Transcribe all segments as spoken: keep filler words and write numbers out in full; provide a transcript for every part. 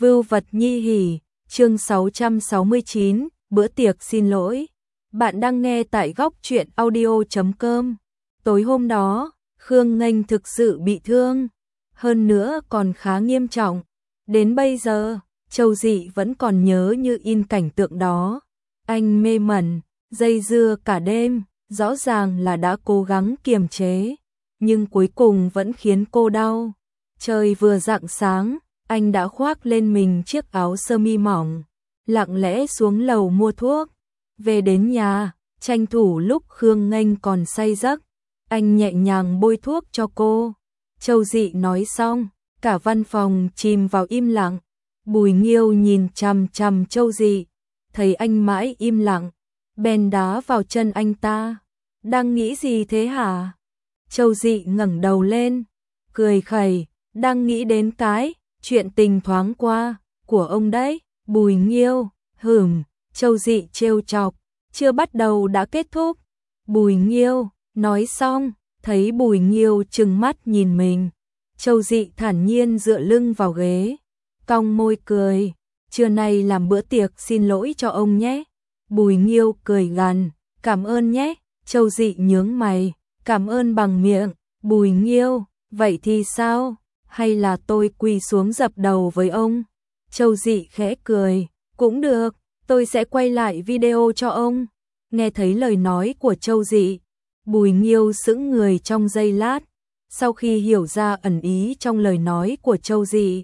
Vưu vật nhi hỉ, chương sáu trăm sáu mươi chín, bữa tiệc xin lỗi. Bạn đang nghe tại góc truyện audio chấm com. Tối hôm đó, Khương Nghênh thực sự bị thương, hơn nữa còn khá nghiêm trọng. Đến bây giờ, Châu Dị vẫn còn nhớ như in cảnh tượng đó. Anh mê mẩn, dây dưa cả đêm, rõ ràng là đã cố gắng kiềm chế, nhưng cuối cùng vẫn khiến cô đau. Trời vừa rạng sáng, anh đã khoác lên mình chiếc áo sơ mi mỏng, lặng lẽ xuống lầu mua thuốc. Về đến nhà, tranh thủ lúc Khương Nghênh còn say giấc, anh nhẹ nhàng bôi thuốc cho cô. Châu Dị nói xong, cả văn phòng chìm vào im lặng. Bùi Nghiêu nhìn chằm chằm Châu Dị, thấy anh mãi im lặng, bèn đá vào chân anh ta. Đang nghĩ gì thế hả? Châu Dị ngẩng đầu lên, cười khẩy, đang nghĩ đến cái chuyện tình thoáng qua của ông đấy. Bùi Nghiêu, hửm, Châu Dị trêu chọc, chưa bắt đầu đã kết thúc. Bùi Nghiêu, nói xong, thấy Bùi Nghiêu trừng mắt nhìn mình. Châu Dị thản nhiên dựa lưng vào ghế, cong môi cười, trưa nay làm bữa tiệc xin lỗi cho ông nhé. Bùi Nghiêu cười gằn, cảm ơn nhé. Châu Dị nhướng mày, cảm ơn bằng miệng. Bùi Nghiêu, vậy thì sao? Hay là tôi quỳ xuống dập đầu với ông? Châu Dị khẽ cười, cũng được, tôi sẽ quay lại video cho ông. Nghe thấy lời nói của Châu Dị, Bùi Nghiêu sững người trong giây lát, sau khi hiểu ra ẩn ý trong lời nói của Châu Dị,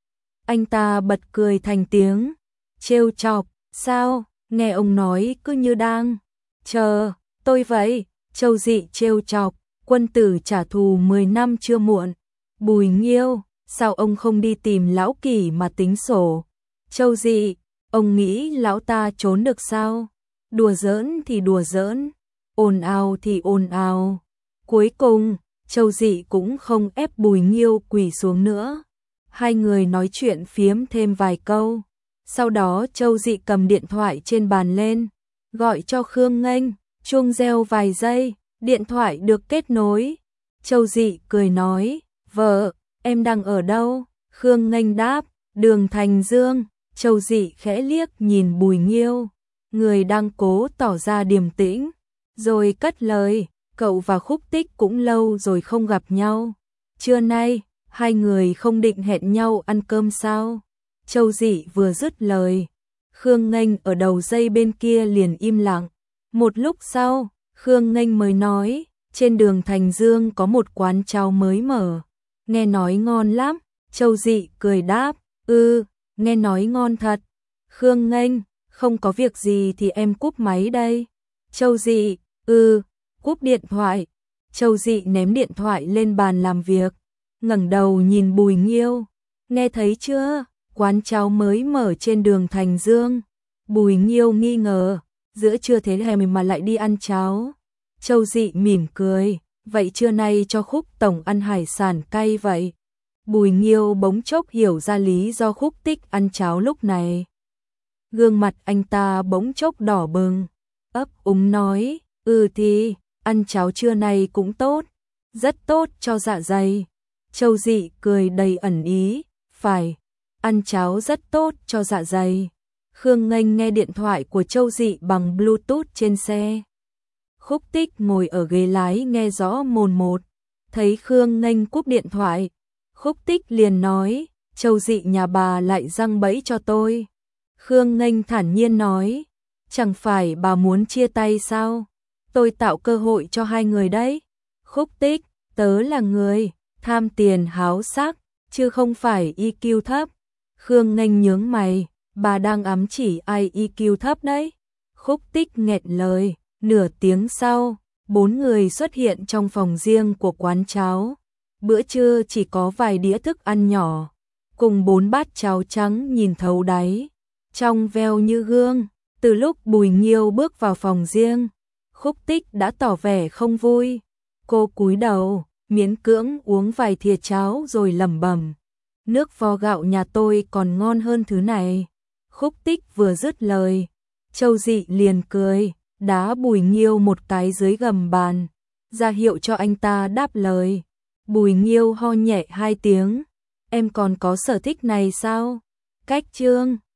anh ta bật cười thành tiếng, trêu chọc, sao, nghe ông nói cứ như đang chờ tôi vậy. Châu Dị trêu chọc, quân tử trả thù mười năm chưa muộn. Bùi Nghiêu, sao ông không đi tìm lão Kỷ mà tính sổ? Châu Dị, ông nghĩ lão ta trốn được sao? Đùa giỡn thì đùa giỡn, ồn ào thì ồn ào. Cuối cùng, Châu Dị cũng không ép Bùi Nghiêu quỳ xuống nữa. Hai người nói chuyện phiếm thêm vài câu. Sau đó Châu Dị cầm điện thoại trên bàn lên, gọi cho Khương Nghênh. Chuông reo vài giây, điện thoại được kết nối. Châu Dị cười nói, vợ, em đang ở đâu? Khương Nghênh đáp, đường Thành Dương. Châu Dị khẽ liếc nhìn Bùi Nghiêu, người đang cố tỏ ra điềm tĩnh, rồi cất lời, cậu và Khúc Tích cũng lâu rồi không gặp nhau. Trưa nay, hai người không định hẹn nhau ăn cơm sao? Châu Dị vừa dứt lời, Khương Nghênh ở đầu dây bên kia liền im lặng. Một lúc sau, Khương Nghênh mới nói, trên đường Thành Dương có một quán cháo mới mở, nghe nói ngon lắm. Châu Dị cười đáp, ư, nghe nói ngon thật. Khương Nghênh, không có việc gì thì em cúp máy đây. Châu Dị, ư, cúp điện thoại. Châu Dị ném điện thoại lên bàn làm việc, ngẩng đầu nhìn Bùi Nghiêu, nghe thấy chưa, quán cháo mới mở trên đường Thành Dương. Bùi Nghiêu nghi ngờ, giữa trưa thế hè mình mà lại đi ăn cháo. Châu Dị mỉm cười, vậy trưa nay cho Khúc tổng ăn hải sản cay vậy. Bùi Nghiêu bỗng chốc hiểu ra lý do Khúc Tích ăn cháo lúc này. Gương mặt anh ta bỗng chốc đỏ bừng, ấp úng nói, ừ thì, ăn cháo trưa nay cũng tốt, rất tốt cho dạ dày. Châu Dị cười đầy ẩn ý, phải, ăn cháo rất tốt cho dạ dày. Khương Nghênh nghe điện thoại của Châu Dị bằng Bluetooth trên xe. Khúc Tích ngồi ở ghế lái nghe rõ mồn một, thấy Khương Nghênh cúp điện thoại. Khúc Tích liền nói, Châu Dị nhà bà lại giăng bẫy cho tôi. Khương Nghênh thản nhiên nói, chẳng phải bà muốn chia tay sao? Tôi tạo cơ hội cho hai người đấy. Khúc Tích, tớ là người tham tiền háo sắc, chứ không phải i kiu thấp. Khương Nghênh nhướng mày, bà đang ám chỉ ai i kiu thấp đấy? Khúc Tích nghẹn lời. Nửa tiếng sau, bốn người xuất hiện trong phòng riêng của quán cháo. Bữa trưa chỉ có vài đĩa thức ăn nhỏ, cùng bốn bát cháo trắng nhìn thấu đáy, trong veo như gương. Từ lúc Bùi Nghiêu bước vào phòng riêng, Khúc Tích đã tỏ vẻ không vui. Cô cúi đầu, miễn cưỡng uống vài thìa cháo rồi lẩm bẩm, nước vo gạo nhà tôi còn ngon hơn thứ này. Khúc Tích vừa dứt lời, Châu Dị liền cười, đá Bùi Nghiêu một cái dưới gầm bàn, ra hiệu cho anh ta đáp lời. Bùi Nghiêu ho nhẹ hai tiếng, em còn có sở thích này sao? cách chương